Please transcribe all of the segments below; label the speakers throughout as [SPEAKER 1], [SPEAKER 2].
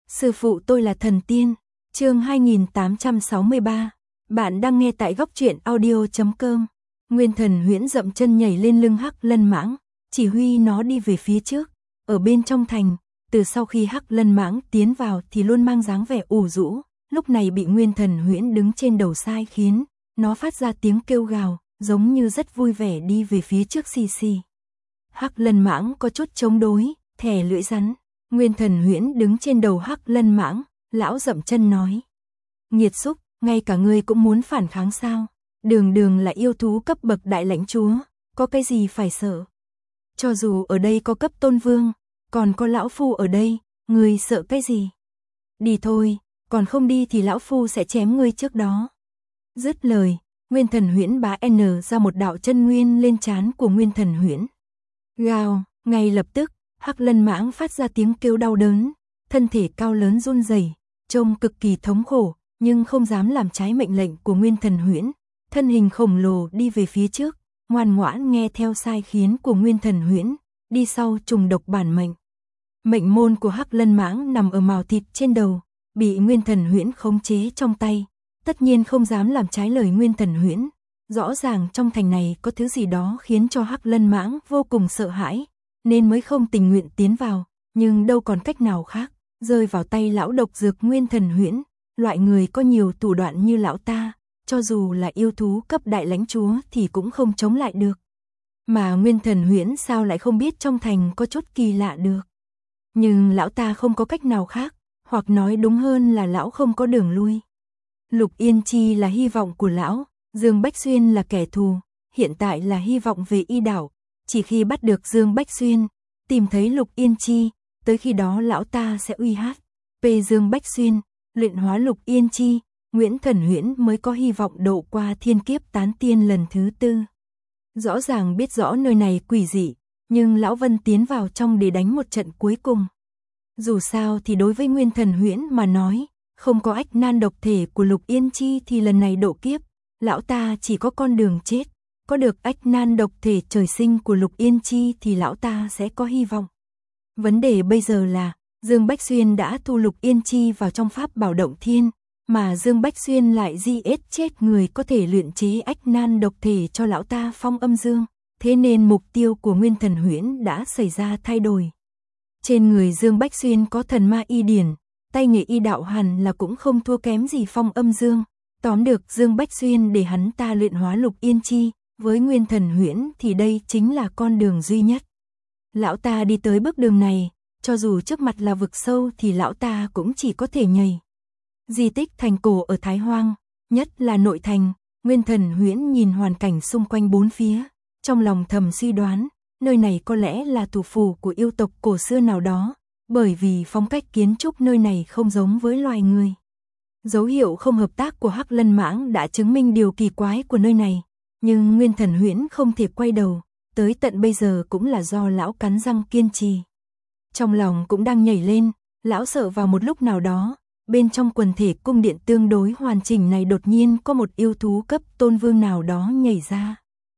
[SPEAKER 1] Sư phụ tôi là thần tiên. Chương 2863. Bạn đang nghe tại góc truyện audio.com. Nguyên Thần Huyễn dậm chân nhảy lên lưng Hắc Lân Mãng, chỉ huy nó đi về phía trước. Ở bên trong thành, từ sau khi Hắc Lân Mãng tiến vào thì luôn mang dáng vẻ ủ rũ, lúc này bị Nguyên Thần Huyễn đứng trên đầu sai khiến nó phát ra tiếng kêu gào, giống như rất vui vẻ đi về phía trước xì xì. Hắc Lân Mãng có chút chống đối, thè lưỡi rắn. Nguyên Thần Huyễn đứng trên đầu Hắc Lân Mãng, lão dậm chân nói: "Nghiệt xúc, ngay cả ngươi cũng muốn phản kháng sao? Đường đường là yêu thú cấp bậc đại lãnh chúa, có cái gì phải sợ? Cho dù ở đây có cấp tôn vương, còn có lão phu ở đây, ngươi sợ cái gì? Đi thôi, còn không đi thì lão phu sẽ chém ngươi trước đó." Dứt lời, Nguyên Thần Huyễn bá n ra một đạo chân nguyên lên trán của Nguyên Thần Huyễn. Gào, ngay lập tức, Hắc Lân Mãng phát ra tiếng kêu đau đớn, thân thể cao lớn run rẩy, trông cực kỳ thống khổ, nhưng không dám làm trái mệnh lệnh của Nguyên Thần Huyễn, thân hình khổng lồ đi về phía trước, ngoan ngoãn nghe theo sai khiến của Nguyên Thần Huyễn, đi sau trùng độc bản mệnh. Mệnh môn của Hắc Lân Mãng nằm ở mào thịt trên đầu, bị Nguyên Thần Huyễn khống chế trong tay, tất nhiên không dám làm trái lời Nguyên Thần Huyễn. Rõ ràng trong thành này có thứ gì đó khiến cho Hắc Lân Mãng vô cùng sợ hãi, nên mới không tình nguyện tiến vào, nhưng đâu còn cách nào khác, rơi vào tay lão độc dược Nguyên Thần Huyễn, loại người có nhiều thủ đoạn như lão ta, cho dù là yêu thú cấp đại lãnh chúa thì cũng không chống lại được. Mà Nguyên Thần Huyễn sao lại không biết trong thành có chút kỳ lạ được. Nhưng lão ta không có cách nào khác, hoặc nói đúng hơn là lão không có đường lui. Lục Yên Chi là hy vọng của lão, Dương Bách Xuyên là kẻ thù, hiện tại là hy vọng về y đảo. Chỉ khi bắt được Dương Bách Xuyên, tìm thấy Lục Yên Chi, tới khi đó lão ta sẽ uy hát Dương Bách Xuyên, luyện hóa Lục Yên Chi, Nguyễn Thần Huyễn mới có hy vọng độ qua thiên kiếp tán tiên lần thứ 4. Rõ ràng biết rõ nơi này quỷ dị, nhưng lão Vân tiến vào trong để đánh một trận cuối cùng. Dù sao thì đối với Nguyên Thần Huyễn mà nói, không có ách nan độc thể của Lục Yên Chi thì lần này độ kiếp, lão ta chỉ có con đường chết. Có được ách nan độc thể trời sinh của Lục Yên Chi thì lão ta sẽ có hy vọng. Vấn đề bây giờ là, Dương Bách Xuyên đã thu Lục Yên Chi vào trong pháp bảo động thiên, mà Dương Bách Xuyên lại giết chết người có thể luyện chế ách nan độc thể cho lão ta Phong Âm Dương, thế nên mục tiêu của Nguyên Thần Huyễn đã xảy ra thay đổi. Trên người Dương Bách Xuyên có thần ma y điển, tay nghề y đạo hẳn là cũng không thua kém gì Phong Âm Dương, tóm được Dương Bách Xuyên để hắn ta luyện hóa Lục Yên Chi. Với Nguyên Thần Huyễn thì đây chính là con đường duy nhất. Lão ta đi tới bước đường này, cho dù trước mặt là vực sâu thì lão ta cũng chỉ có thể nhảy. Di tích thành cổ ở Thái Hoang, nhất là nội thành, Nguyên Thần Huyễn nhìn hoàn cảnh xung quanh bốn phía, trong lòng thầm suy đoán, nơi này có lẽ là thủ phủ của yêu tộc cổ xưa nào đó, bởi vì phong cách kiến trúc nơi này không giống với loài người. Dấu hiệu không hợp tác của Hắc Lân Mãng đã chứng minh điều kỳ quái của nơi này. Nhưng Nguyên Thần Huyễn không thể quay đầu, tới tận bây giờ cũng là do lão cắn răng kiên trì. Trong lòng cũng đang nhảy lên, lão sợ vào một lúc nào đó, bên trong quần thể cung điện tương đối hoàn chỉnh này đột nhiên có một yêu thú cấp tôn vương nào đó nhảy ra.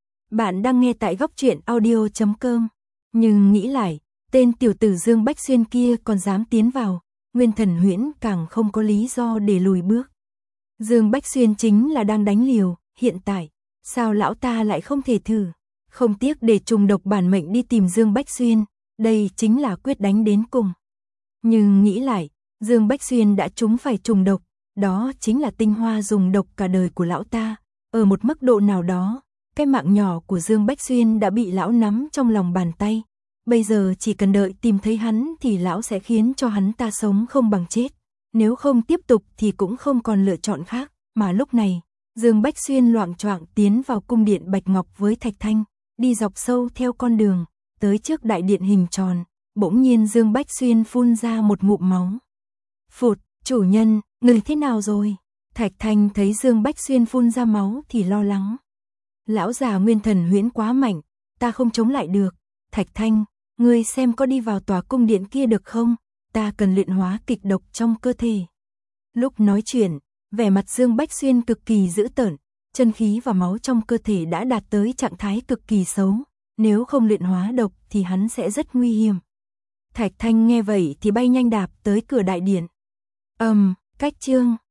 [SPEAKER 1] Bạn đang nghe tại góc truyện audio.com, nhưng nghĩ lại, tên tiểu tử Dương Bách Xuyên kia còn dám tiến vào, Nguyên Thần Huyễn càng không có lý do để lùi bước. Dương Bách Xuyên chính là đang đánh liều, hiện tại. Sao lão ta lại không thể thử, không tiếc để trùng độc bản mệnh đi tìm Dương Bách Xuyên, đây chính là quyết đánh đến cùng. Nhưng nghĩ lại, Dương Bách Xuyên đã trúng phải trùng độc, đó chính là tinh hoa dùng độc cả đời của lão ta, ở một mức độ nào đó, cái mạng nhỏ của Dương Bách Xuyên đã bị lão nắm trong lòng bàn tay, bây giờ chỉ cần đợi tìm thấy hắn thì lão sẽ khiến cho hắn ta sống không bằng chết, nếu không tiếp tục thì cũng không còn lựa chọn khác, mà lúc này Dương Bách Xuyên loạng choạng tiến vào cung điện Bạch Ngọc với Thạch Thanh, đi dọc sâu theo con đường, tới trước đại điện hình tròn, bỗng nhiên Dương Bách Xuyên phun ra một ngụm máu. Phụt, chủ nhân, người thế nào rồi? Thạch Thanh thấy Dương Bách Xuyên phun ra máu thì lo lắng. Lão già Nguyên Thần Huyễn quá mạnh, ta không chống lại được. Thạch Thanh, ngươi xem có đi vào tòa cung điện kia được không? Ta cần luyện hóa kịch độc trong cơ thể. Lúc nói chuyện, vẻ mặt Dương Bách Xuyên cực kỳ dữ tợn, chân khí và máu trong cơ thể đã đạt tới trạng thái cực kỳ xấu, nếu không luyện hóa độc thì hắn sẽ rất nguy hiểm. Thạch Thanh nghe vậy thì bay nhanh đạp tới cửa đại điện, Cách chương